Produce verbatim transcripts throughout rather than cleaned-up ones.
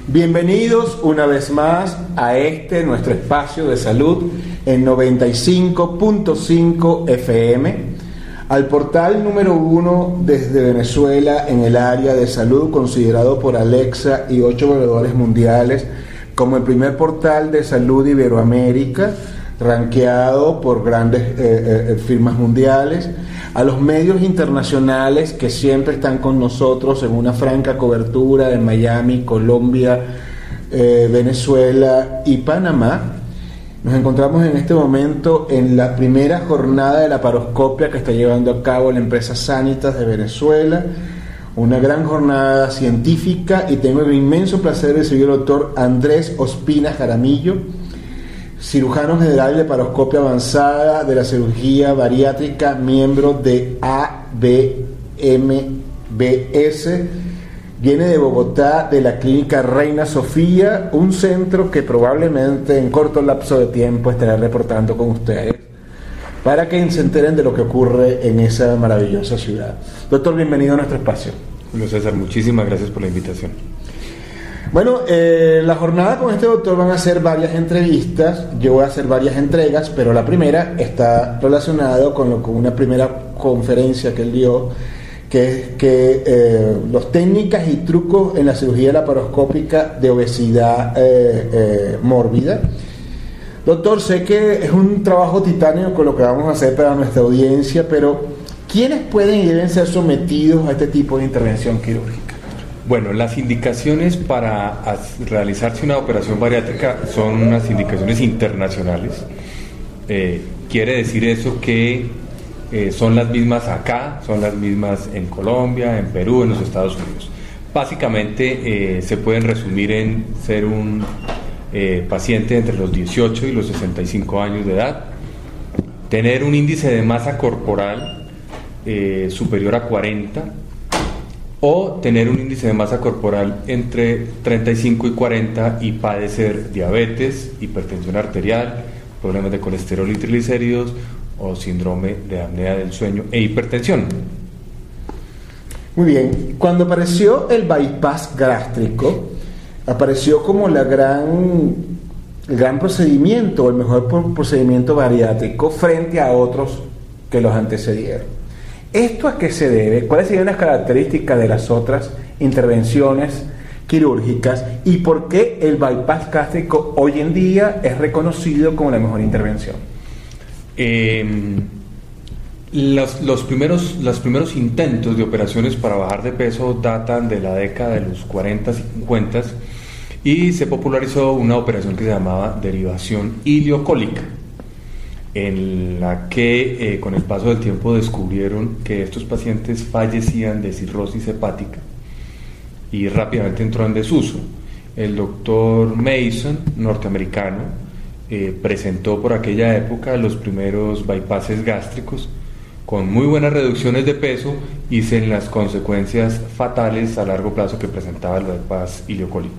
Bienvenidos una vez más a este nuestro espacio de salud en noventa y cinco punto cinco F M, al portal número uno desde Venezuela en el área de salud, considerado por Alexa y ocho evaluadores mundiales como el primer portal de salud de Iberoamérica, rankeado por grandes eh, eh, firmas mundiales, a los medios internacionales que siempre están con nosotros en una franca cobertura de Miami, Colombia, eh, Venezuela y Panamá. Nos encontramos en este momento en la primera jornada de la laparoscopia que está llevando a cabo la empresa Sanitas de Venezuela, una gran jornada científica, y tengo el inmenso placer de recibir al doctor Andrés Ospina Jaramillo, cirujano general de laparoscopia avanzada de la cirugía bariátrica, miembro de A B M B S, viene de Bogotá, de la clínica Reina Sofía, un centro que probablemente en corto lapso de tiempo estará reportando con ustedes para que se enteren de lo que ocurre en esa maravillosa ciudad. Doctor, bienvenido a nuestro espacio. Julio César, muchísimas gracias por la invitación. Bueno, eh, la jornada con este doctor van a ser varias entrevistas, yo voy a hacer varias entregas, pero la primera está relacionada con, lo, con una primera conferencia que él dio, que es que eh, las técnicas y trucos en la cirugía laparoscópica de obesidad eh, eh, mórbida. Doctor, sé que es un trabajo titánico con lo que vamos a hacer para nuestra audiencia, pero ¿quiénes pueden y deben ser sometidos a este tipo de intervención quirúrgica? Bueno, las indicaciones para realizarse una operación bariátrica son unas indicaciones internacionales. Eh, quiere decir eso que eh, son las mismas acá, son las mismas en Colombia, en Perú, en los Estados Unidos. Básicamente eh, se pueden resumir en ser un eh, paciente entre los dieciocho y los sesenta y cinco años de edad, tener un índice de masa corporal eh, superior a cuarenta, o tener un índice de masa corporal entre treinta y cinco y cuarenta y padecer diabetes, hipertensión arterial, problemas de colesterol y triglicéridos o síndrome de apnea del sueño e hipertensión. Muy bien, cuando apareció el bypass gástrico, apareció como la gran, el gran procedimiento, el mejor procedimiento bariátrico frente a otros que los antecedieron. ¿Esto a qué se debe? ¿Cuáles serían las características de las otras intervenciones quirúrgicas? ¿Y por qué el bypass gástrico hoy en día es reconocido como la mejor intervención? Eh, los, los, primeros, los primeros intentos de operaciones para bajar de peso datan de la década de los cuarenta y cincuenta, y se popularizó una operación que se llamaba derivación ileocólica, en la que eh, con el paso del tiempo descubrieron que estos pacientes fallecían de cirrosis hepática y rápidamente entró en desuso. El doctor Mason, norteamericano, eh, presentó por aquella época los primeros bypasses gástricos con muy buenas reducciones de peso y sin las consecuencias fatales a largo plazo que presentaba el bypass ileocólico.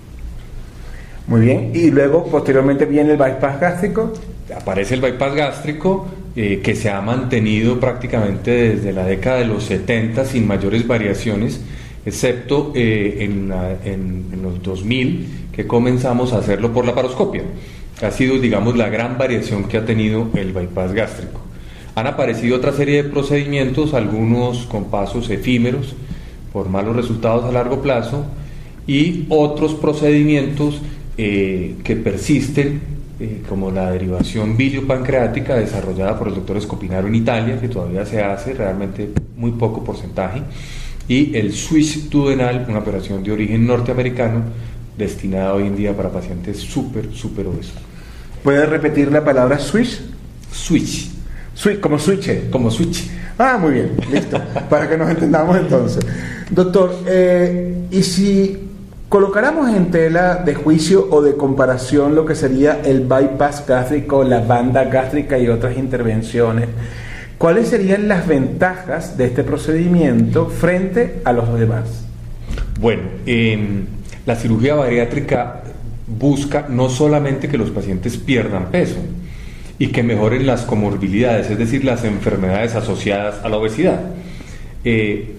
Muy bien, y luego posteriormente viene el bypass gástrico. Aparece el bypass gástrico, eh, que se ha mantenido prácticamente desde la década de los setenta sin mayores variaciones, excepto eh, en, la, en, en los dos mil, que comenzamos a hacerlo por laparoscopia. Ha sido, digamos, la gran variación que ha tenido el bypass gástrico. Han aparecido otra serie de procedimientos, algunos con pasos efímeros por malos resultados a largo plazo, y otros procedimientos eh, que persisten, Eh, como la derivación biliopancreática desarrollada por el doctor Scopinaro en Italia, que todavía se hace, realmente muy poco porcentaje, y el switch duodenal, una operación de origen norteamericano destinada hoy en día para pacientes súper, súper obesos. ¿Puede repetir la palabra switch? Switch. Switch, como switch. Como switch. Ah, muy bien, listo, para que nos entendamos entonces. Doctor, eh, ¿y si colocáramos en tela de juicio o de comparación lo que sería el bypass gástrico, la banda gástrica y otras intervenciones, cuáles serían las ventajas de este procedimiento frente a los demás? Bueno, eh, la cirugía bariátrica busca no solamente que los pacientes pierdan peso y que mejoren las comorbilidades, es decir, las enfermedades asociadas a la obesidad. Eh,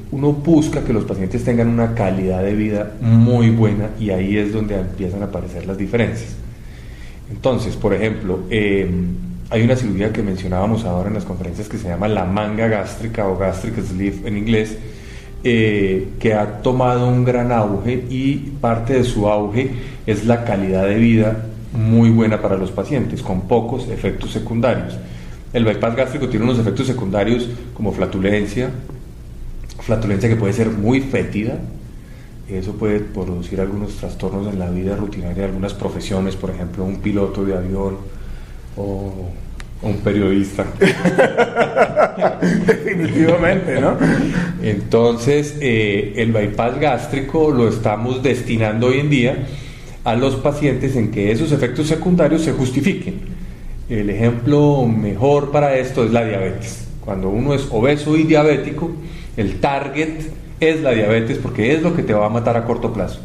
uno busca que los pacientes tengan una calidad de vida muy buena y ahí es donde empiezan a aparecer las diferencias. Entonces, por ejemplo, eh, hay una cirugía que mencionábamos ahora en las conferencias que se llama la manga gástrica o gastric sleeve en inglés, eh, que ha tomado un gran auge y parte de su auge es la calidad de vida muy buena para los pacientes, con pocos efectos secundarios. El bypass gástrico tiene unos efectos secundarios como flatulencia, flatulencia que puede ser muy fétida. Eso puede producir algunos trastornos en la vida rutinaria de algunas profesiones, por ejemplo, un piloto de avión o, o un periodista. Definitivamente, ¿no? Entonces, eh, el bypass gástrico lo estamos destinando hoy en día a los pacientes en que esos efectos secundarios se justifiquen. El ejemplo mejor para esto es la diabetes. Cuando uno es obeso y diabético, el target es la diabetes porque es lo que te va a matar a corto plazo.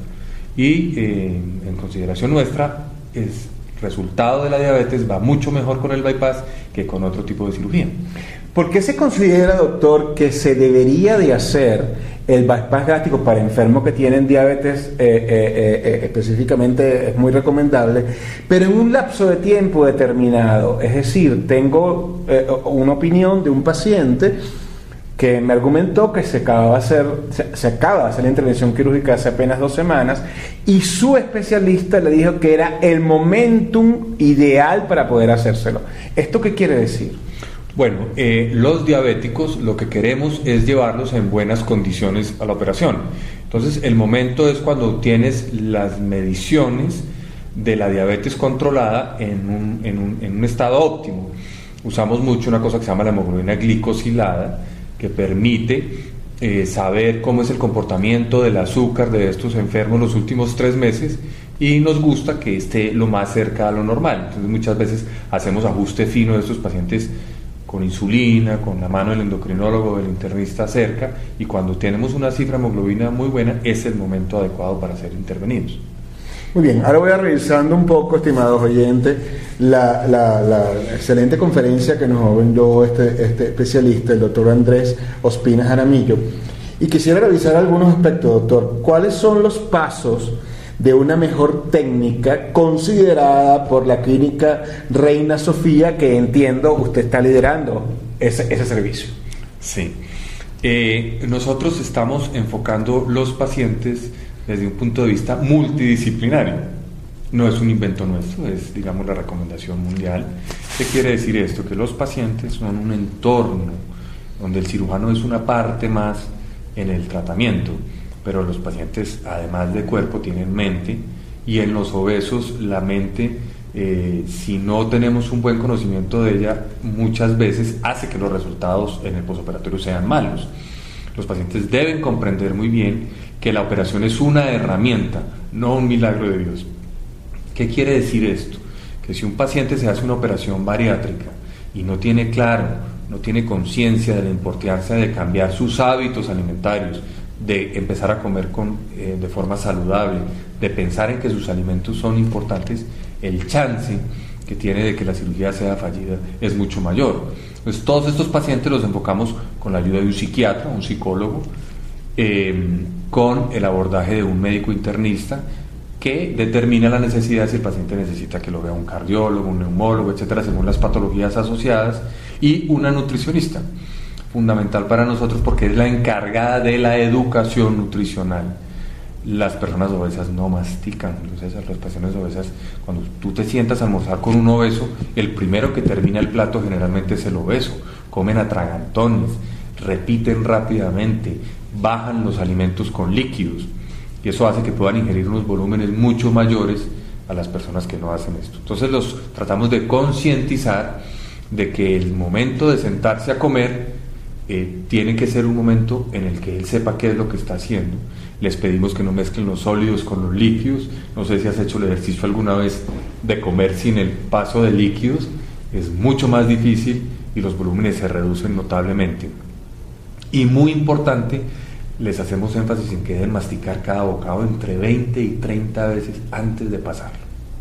Y eh, en consideración nuestra, el resultado de la diabetes va mucho mejor con el bypass que con otro tipo de cirugía. ¿Por qué se considera, doctor, que se debería de hacer el bypass gástrico para enfermos que tienen diabetes? Eh, eh, eh, específicamente es muy recomendable, pero en un lapso de tiempo determinado. Es decir, tengo eh, una opinión de un paciente que me argumentó que se acaba de hacer, se, se acaba de hacer la intervención quirúrgica hace apenas dos semanas y su especialista le dijo que era el momentum ideal para poder hacérselo. ¿Esto qué quiere decir? Bueno, eh, los diabéticos lo que queremos es llevarlos en buenas condiciones a la operación. Entonces, el momento es cuando tienes las mediciones de la diabetes controlada en un, en un, en un estado óptimo. Usamos mucho una cosa que se llama la hemoglobina glicosilada, que permite eh, saber cómo es el comportamiento del azúcar de estos enfermos los últimos tres meses y nos gusta que esté lo más cerca a lo normal. Entonces muchas veces hacemos ajuste fino de estos pacientes con insulina, con la mano del endocrinólogo o del internista cerca, y cuando tenemos una cifra de hemoglobina muy buena es el momento adecuado para ser intervenidos. Muy bien, ahora voy a revisando un poco, estimados oyentes, la, la, la excelente conferencia que nos brindó este, este especialista, el doctor Andrés Ospina Jaramillo, y quisiera revisar algunos aspectos, doctor. ¿Cuáles son los pasos de una mejor técnica considerada por la clínica Reina Sofía, que entiendo usted está liderando ese, ese servicio? Sí, eh, nosotros estamos enfocando los pacientes desde un punto de vista multidisciplinario. No es un invento nuestro, es, digamos, la recomendación mundial. ¿Qué quiere decir esto? Que los pacientes son un entorno donde el cirujano es una parte más en el tratamiento, pero los pacientes, además de cuerpo, tienen mente, y en los obesos la mente, eh, si no tenemos un buen conocimiento de ella, muchas veces hace que los resultados en el postoperatorio sean malos. Los pacientes deben comprender muy bien que la operación es una herramienta, no un milagro de Dios. ¿Qué quiere decir esto? Que si un paciente se hace una operación bariátrica y no tiene claro, no tiene conciencia de la importancia de cambiar sus hábitos alimentarios, de empezar a comer con, eh, de forma saludable, de pensar en que sus alimentos son importantes, el chance que tiene de que la cirugía sea fallida es mucho mayor. Entonces, todos estos pacientes los enfocamos con la ayuda de un psiquiatra, un psicólogo, eh, con el abordaje de un médico internista que determina la necesidad, si el paciente necesita que lo vea un cardiólogo, un neumólogo, etcétera, según las patologías asociadas, y una nutricionista, fundamental para nosotros porque es la encargada de la educación nutricional. Las personas obesas no mastican, entonces las personas obesas, cuando tú te sientas a almorzar con un obeso, el primero que termina el plato generalmente es el obeso. Comen a tragantones, repiten rápidamente, bajan los alimentos con líquidos, y eso hace que puedan ingerir unos volúmenes mucho mayores a las personas que no hacen esto. Entonces los tratamos de concientizar de que el momento de sentarse a comer eh, tiene que ser un momento en el que él sepa qué es lo que está haciendo. Les pedimos que no mezclen los sólidos con los líquidos. No sé si has hecho el ejercicio alguna vez de comer sin el paso de líquidos, es mucho más difícil y los volúmenes se reducen notablemente. Y muy importante, les hacemos énfasis en que deben masticar cada bocado entre veinte y treinta veces antes de pasarlo.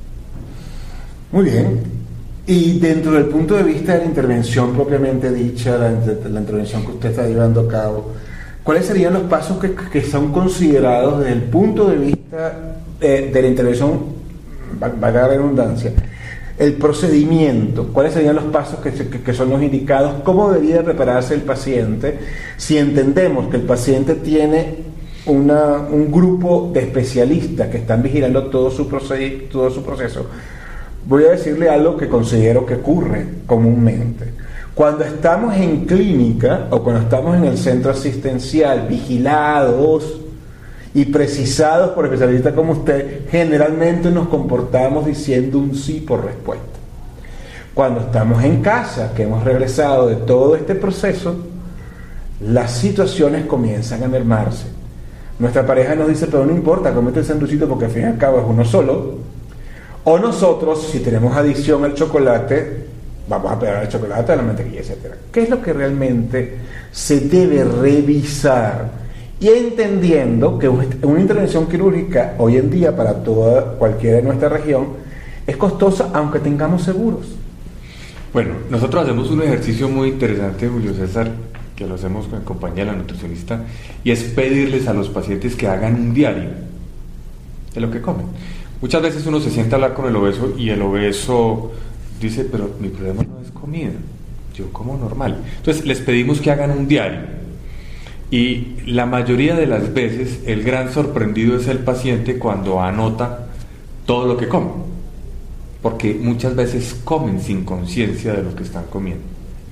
Muy bien. Y dentro del punto de vista de la intervención propiamente dicha, la, la intervención que usted está llevando a cabo, ¿cuáles serían los pasos que, que son considerados desde el punto de vista eh, de la intervención, valga la redundancia, el procedimiento? ¿Cuáles serían los pasos que, que, que son los indicados? ¿Cómo debería prepararse el paciente si entendemos que el paciente tiene una, un grupo de especialistas que están vigilando todo su, proced, todo su proceso? Voy a decirle algo que considero que ocurre comúnmente. Cuando estamos en clínica o cuando estamos en el centro asistencial, vigilados y precisados por especialistas como usted, generalmente nos comportamos diciendo un sí por respuesta. Cuando estamos en casa, que hemos regresado de todo este proceso, las situaciones comienzan a mermarse. Nuestra pareja nos dice, pero no importa, comete el sanduchito porque al fin y al cabo es uno solo. O nosotros, si tenemos adicción al chocolate, vamos a pegar al chocolate, a la mantequilla, etcétera. ¿Qué es lo que realmente se debe revisar? Y entendiendo que una intervención quirúrgica hoy en día para toda cualquiera de nuestra región es costosa, aunque tengamos seguros. Bueno, nosotros hacemos un ejercicio muy interesante, Julio César, que lo hacemos en compañía de la nutricionista, y es pedirles a los pacientes que hagan un diario de lo que comen. Muchas veces uno se sienta a hablar con el obeso y el obeso dice, pero mi problema no es comida, yo como normal. Entonces les pedimos que hagan un diario, y la mayoría de las veces el gran sorprendido es el paciente cuando anota todo lo que come, porque muchas veces comen sin conciencia de lo que están comiendo.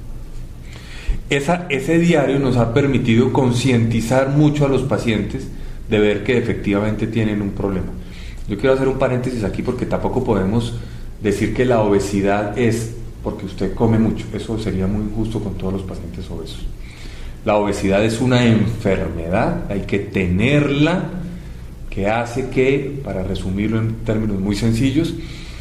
Esa, ese diario nos ha permitido concientizar mucho a los pacientes de ver que efectivamente tienen un problema. Yo quiero hacer un paréntesis aquí porque tampoco podemos decir que la obesidad es porque usted come mucho. Eso sería muy injusto con todos los pacientes obesos. La obesidad es una enfermedad, hay que tenerla, que hace que, para resumirlo en términos muy sencillos,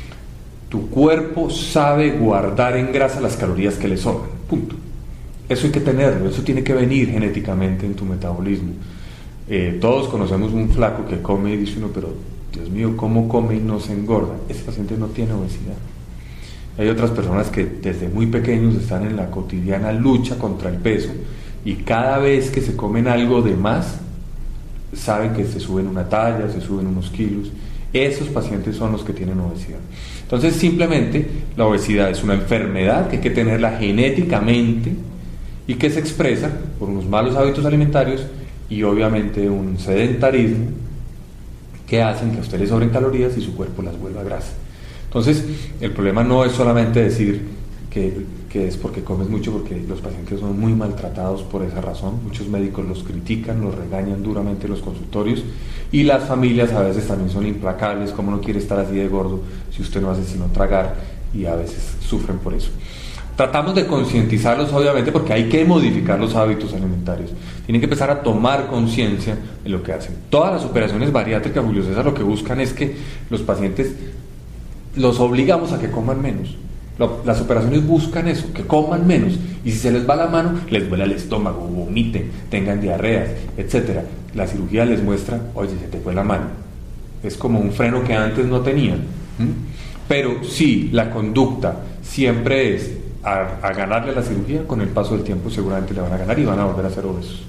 tu cuerpo sabe guardar en grasa las calorías que le sobran, punto. Eso hay que tenerlo, eso tiene que venir genéticamente en tu metabolismo. Eh, todos conocemos un flaco que come y dice uno, pero Dios mío, ¿cómo come y no se engorda? Ese paciente no tiene obesidad. Hay otras personas que desde muy pequeños están en la cotidiana lucha contra el peso y cada vez que se comen algo de más, saben que se suben una talla, se suben unos kilos. Esos pacientes son los que tienen obesidad. Entonces, simplemente, la obesidad es una enfermedad que hay que tenerla genéticamente y que se expresa por unos malos hábitos alimentarios y obviamente un sedentarismo que hacen que a usted le sobren calorías y su cuerpo las vuelva grasa. Entonces, el problema no es solamente decir que, que es porque comes mucho, porque los pacientes son muy maltratados por esa razón. Muchos médicos los critican, los regañan duramente en los consultorios, y las familias a veces también son implacables. ¿Cómo no quiere estar así de gordo si usted no hace sino tragar? Y a veces sufren por eso. Tratamos de concientizarlos, obviamente, porque hay que modificar los hábitos alimentarios. Tienen que empezar a tomar conciencia de lo que hacen. Todas las operaciones bariátricas, Julio César, lo que buscan es que los pacientes los obligamos a que coman menos. Lo, las operaciones buscan eso, que coman menos. Y si se les va la mano, les duele el estómago, vomiten, tengan diarreas, etcétera. La cirugía les muestra, oye, se te fue la mano. Es como un freno que antes no tenían. ¿Mm? Pero si la conducta siempre es A, a ganarle la cirugía, con el paso del tiempo seguramente le van a ganar y van a volver a ser obesos.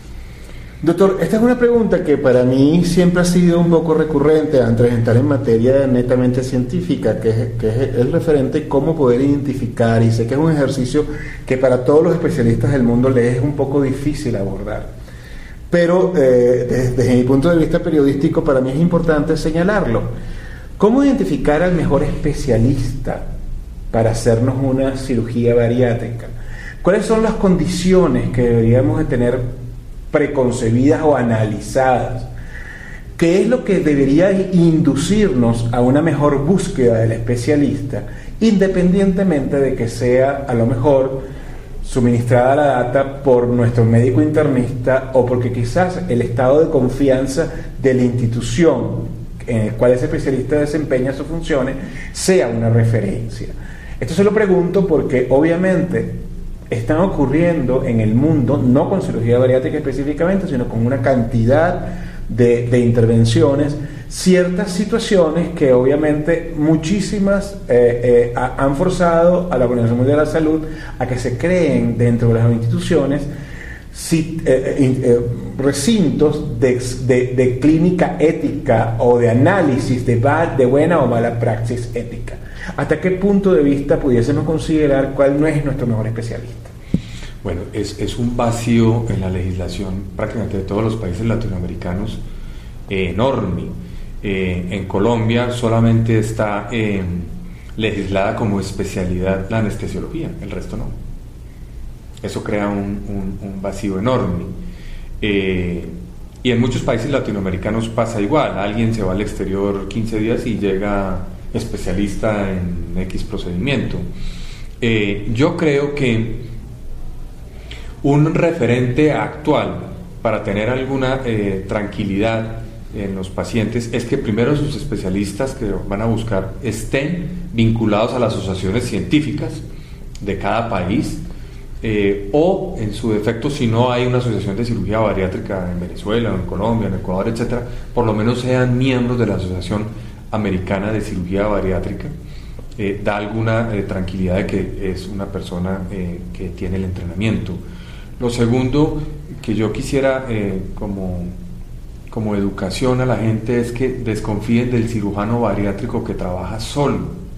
Doctor, esta es una pregunta que para mí siempre ha sido un poco recurrente antes de entrar en materia netamente científica, que es, que es el referente cómo poder identificar, y sé que es un ejercicio que para todos los especialistas del mundo les es un poco difícil abordar, pero eh, desde, desde mi punto de vista periodístico para mí es importante señalarlo. ¿Cómo identificar al mejor especialista para hacernos una cirugía bariátrica? ¿Cuáles son las condiciones que deberíamos de tener preconcebidas o analizadas? ¿Qué es lo que debería inducirnos a una mejor búsqueda del especialista, independientemente de que sea a lo mejor suministrada la data por nuestro médico internista o porque quizás el estado de confianza de la institución en el cual ese especialista desempeña sus funciones sea una referencia? Esto se lo pregunto porque obviamente están ocurriendo en el mundo, no con cirugía bariátrica específicamente, sino con una cantidad de, de intervenciones, ciertas situaciones que obviamente muchísimas eh, eh, han forzado a la Organización Mundial de la Salud a que se creen dentro de las instituciones si, eh, eh, recintos de, de, de clínica ética o de análisis de, va, de buena o mala praxis ética. ¿Hasta qué punto de vista pudiésemos considerar cuál no es nuestro mejor especialista? Bueno, es, es un vacío en la legislación prácticamente de todos los países latinoamericanos eh, enorme. Eh, en Colombia solamente está eh, legislada como especialidad la anestesiología, el resto no. Eso crea un, un, un vacío enorme. Eh, y en muchos países latinoamericanos pasa igual. Alguien se va al exterior quince días y llega especialista en X procedimiento. Eh, yo creo que un referente actual para tener alguna eh, tranquilidad en los pacientes es que primero sus especialistas que van a buscar estén vinculados a las asociaciones científicas de cada país, eh, o en su defecto, si no hay una asociación de cirugía bariátrica en Venezuela, en Colombia, en Ecuador, etcétera, por lo menos sean miembros de la Asociación Americana de Cirugía Bariátrica. Eh, da alguna eh, tranquilidad de que es una persona eh, que tiene el entrenamiento. Lo segundo que yo quisiera eh, como, como educación a la gente es que desconfíen del cirujano bariátrico que trabaja solo.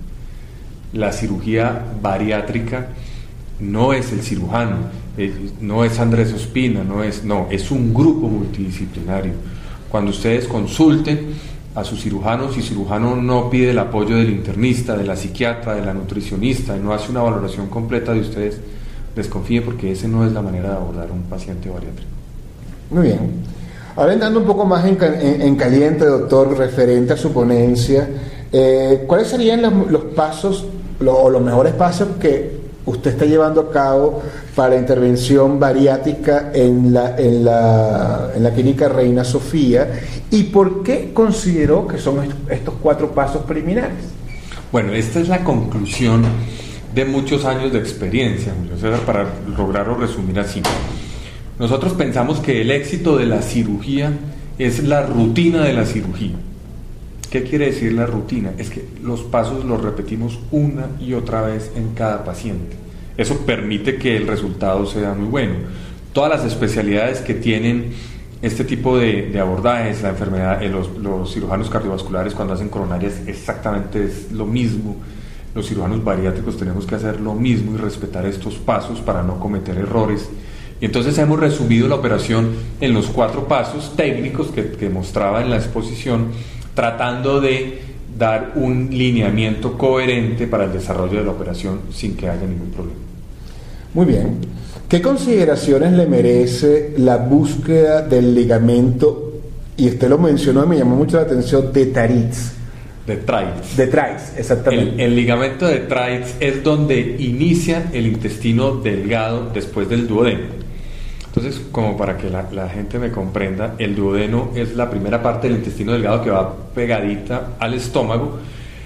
La cirugía bariátrica no es el cirujano, eh, no es Andrés Ospina, no es, no, es un grupo multidisciplinario. Cuando ustedes consulten a su cirujano, si cirujano no pide el apoyo del internista, de la psiquiatra, de la nutricionista, y no hace una valoración completa de ustedes, desconfíe, porque esa no es la manera de abordar a un paciente bariátrico. Muy bien. Ahora entrando un poco más en, en, en caliente, doctor, referente a su ponencia, eh, ¿cuáles serían los, los pasos lo, o los mejores pasos que usted está llevando a cabo para la intervención bariátrica en la, en la, en la clínica Reina Sofía, y por qué consideró que son estos cuatro pasos preliminares? Bueno, esta es la conclusión de muchos años de experiencia, Julio César, para lograrlo resumir así. Nosotros pensamos que el éxito de la cirugía es la rutina de la cirugía. ¿Qué quiere decir la rutina? Es que los pasos los repetimos una y otra vez en cada paciente. Eso permite que el resultado sea muy bueno. Todas las especialidades que tienen este tipo de, de abordajes, la enfermedad, eh, los, los cirujanos cardiovasculares cuando hacen coronarias exactamente es lo mismo. Los cirujanos bariátricos tenemos que hacer lo mismo y respetar estos pasos para no cometer errores. Y entonces hemos resumido la operación en los cuatro pasos técnicos que, que mostraba en la exposición, tratando de dar un lineamiento coherente para el desarrollo de la operación sin que haya ningún problema. Muy bien. ¿Qué consideraciones le merece la búsqueda del ligamento, y usted lo mencionó y me llamó mucho la atención, de Treitz? De Treitz. De Treitz, exactamente. El, el ligamento de Treitz es donde inicia el intestino delgado después del duodeno. Entonces, como para que la, la gente me comprenda, el duodeno es la primera parte del intestino delgado que va pegadita al estómago,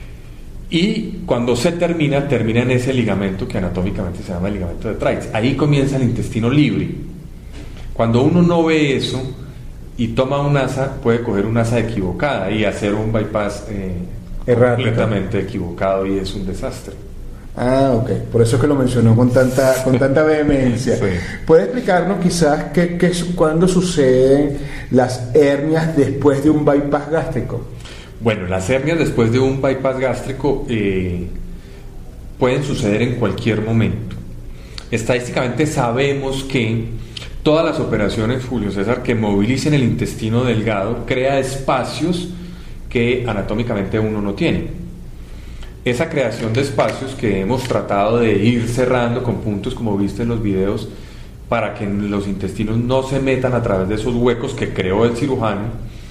y cuando se termina, termina en ese ligamento que anatómicamente se llama el ligamento de Treitz. Ahí comienza el intestino libre. Cuando uno no ve eso y toma un asa, puede coger una asa equivocada y hacer un bypass eh, completamente equivocado, y es un desastre. Ah, ok. Por eso es que lo mencionó con tanta, con tanta vehemencia. Sí. ¿Puede explicarnos quizás qué, qué, cuándo suceden las hernias después de un bypass gástrico? Bueno, las hernias después de un bypass gástrico eh, pueden suceder en cualquier momento. Estadísticamente sabemos que todas las operaciones, Julio César, que movilicen el intestino delgado, crea espacios que anatómicamente uno no tiene. Esa creación de espacios que hemos tratado de ir cerrando con puntos, como viste en los videos, para que los intestinos no se metan a través de esos huecos que creó el cirujano,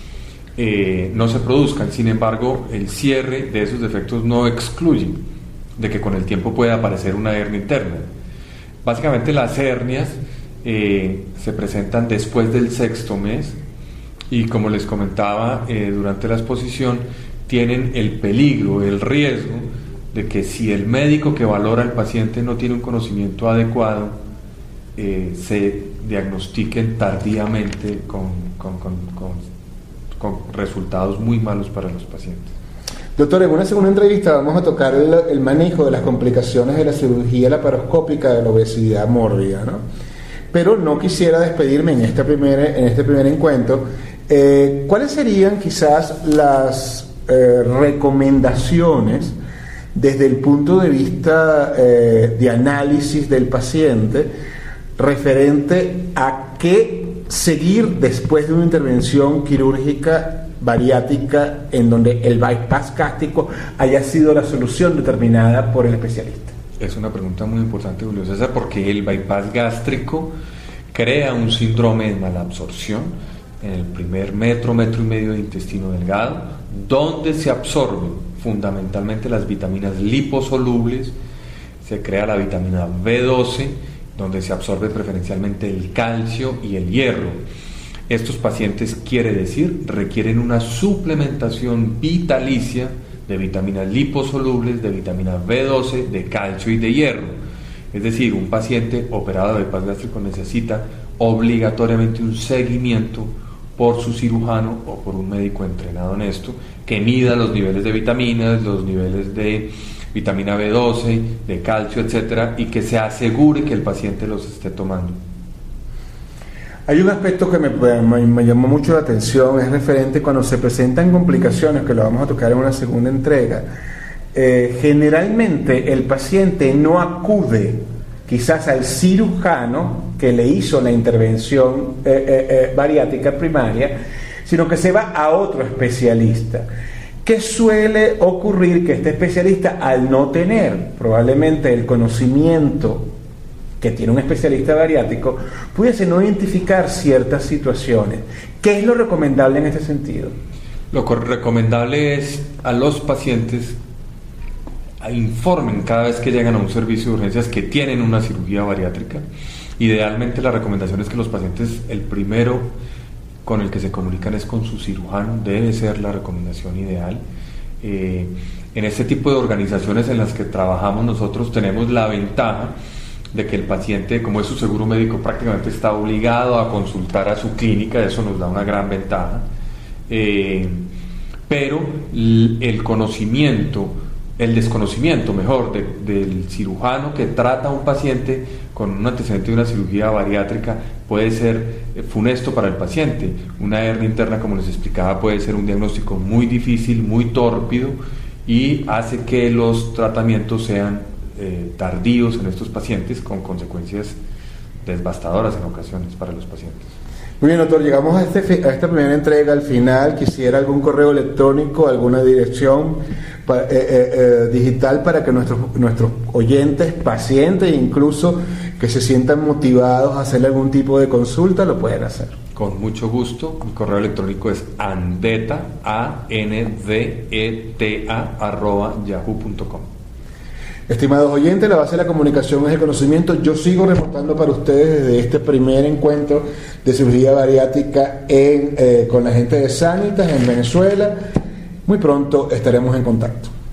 eh, no se produzcan. Sin embargo, el cierre de esos defectos no excluye de que con el tiempo pueda aparecer una hernia interna. Básicamente las hernias eh, se presentan después del sexto mes, y como les comentaba eh, durante la exposición, tienen el peligro, el riesgo de que si el médico que valora al paciente no tiene un conocimiento adecuado, eh, se diagnostiquen tardíamente con, con, con, con, con resultados muy malos para los pacientes. Doctor, en una segunda entrevista vamos a tocar el, el manejo de las complicaciones de la cirugía laparoscópica de la obesidad mórbida, ¿no? pero no quisiera despedirme en este primer, en este primer encuentro. Eh, ¿Cuáles serían quizás las eh, recomendaciones desde el punto de vista eh, de análisis del paciente referente a qué seguir después de una intervención quirúrgica bariátrica en donde el bypass gástrico haya sido la solución determinada por el especialista? Es una pregunta muy importante, Julio César, porque el bypass gástrico crea un síndrome de malabsorción en el primer metro, metro y medio de intestino delgado, donde se absorben fundamentalmente las vitaminas liposolubles, se crea la vitamina B doce, donde se absorbe preferencialmente el calcio y el hierro. Estos pacientes, quiere decir, requieren una suplementación vitalicia de vitaminas liposolubles, de vitamina B doce, de calcio y de hierro. Es decir, un paciente operado de bypass gástrico necesita obligatoriamente un seguimiento por su cirujano o por un médico entrenado en esto, que mida los niveles de vitaminas, los niveles de vitamina B doce, de calcio, etcétera, y que se asegure que el paciente los esté tomando. Hay un aspecto que me, me, me llamó mucho la atención, es referente cuando se presentan complicaciones, que lo vamos a tocar en una segunda entrega. Eh, generalmente el paciente no acude quizás al cirujano que le hizo la intervención eh, eh, eh, bariátrica primaria, sino que se va a otro especialista. ¿Qué suele ocurrir? Que este especialista, al no tener probablemente el conocimiento que tiene un especialista bariátrico, pudiese no identificar ciertas situaciones. ¿Qué es lo recomendable en este sentido? Lo recomendable es a los pacientes informen cada vez que llegan a un servicio de urgencias que tienen una cirugía bariátrica. Idealmente la recomendación es que los pacientes, el primero con el que se comunican es con su cirujano, debe ser la recomendación ideal. Eh, en este tipo de organizaciones en las que trabajamos nosotros tenemos la ventaja de que el paciente, como es su seguro médico, prácticamente está obligado a consultar a su clínica, eso nos da una gran ventaja, eh, pero el conocimiento, el desconocimiento, mejor, de, del cirujano que trata a un paciente con un antecedente de una cirugía bariátrica puede ser funesto para el paciente. Una hernia interna, como les explicaba, puede ser un diagnóstico muy difícil, muy tórpido, y hace que los tratamientos sean eh, tardíos en estos pacientes, con consecuencias devastadoras en ocasiones para los pacientes. Muy bien, doctor, llegamos a, este, a esta primera entrega al final. Quisiera algún correo electrónico, alguna dirección pa, eh, eh, eh, digital para que nuestros, nuestros oyentes, pacientes, incluso que se sientan motivados a hacer algún tipo de consulta, lo pueden hacer. Con mucho gusto. Mi correo electrónico es andeta, a n d e t a arroba yahoo punto com. Estimados oyentes, la base de la comunicación es el conocimiento. Yo sigo reportando para ustedes desde este primer encuentro de cirugía bariátrica en, eh, con la gente de Sanitas en Venezuela. Muy pronto estaremos en contacto.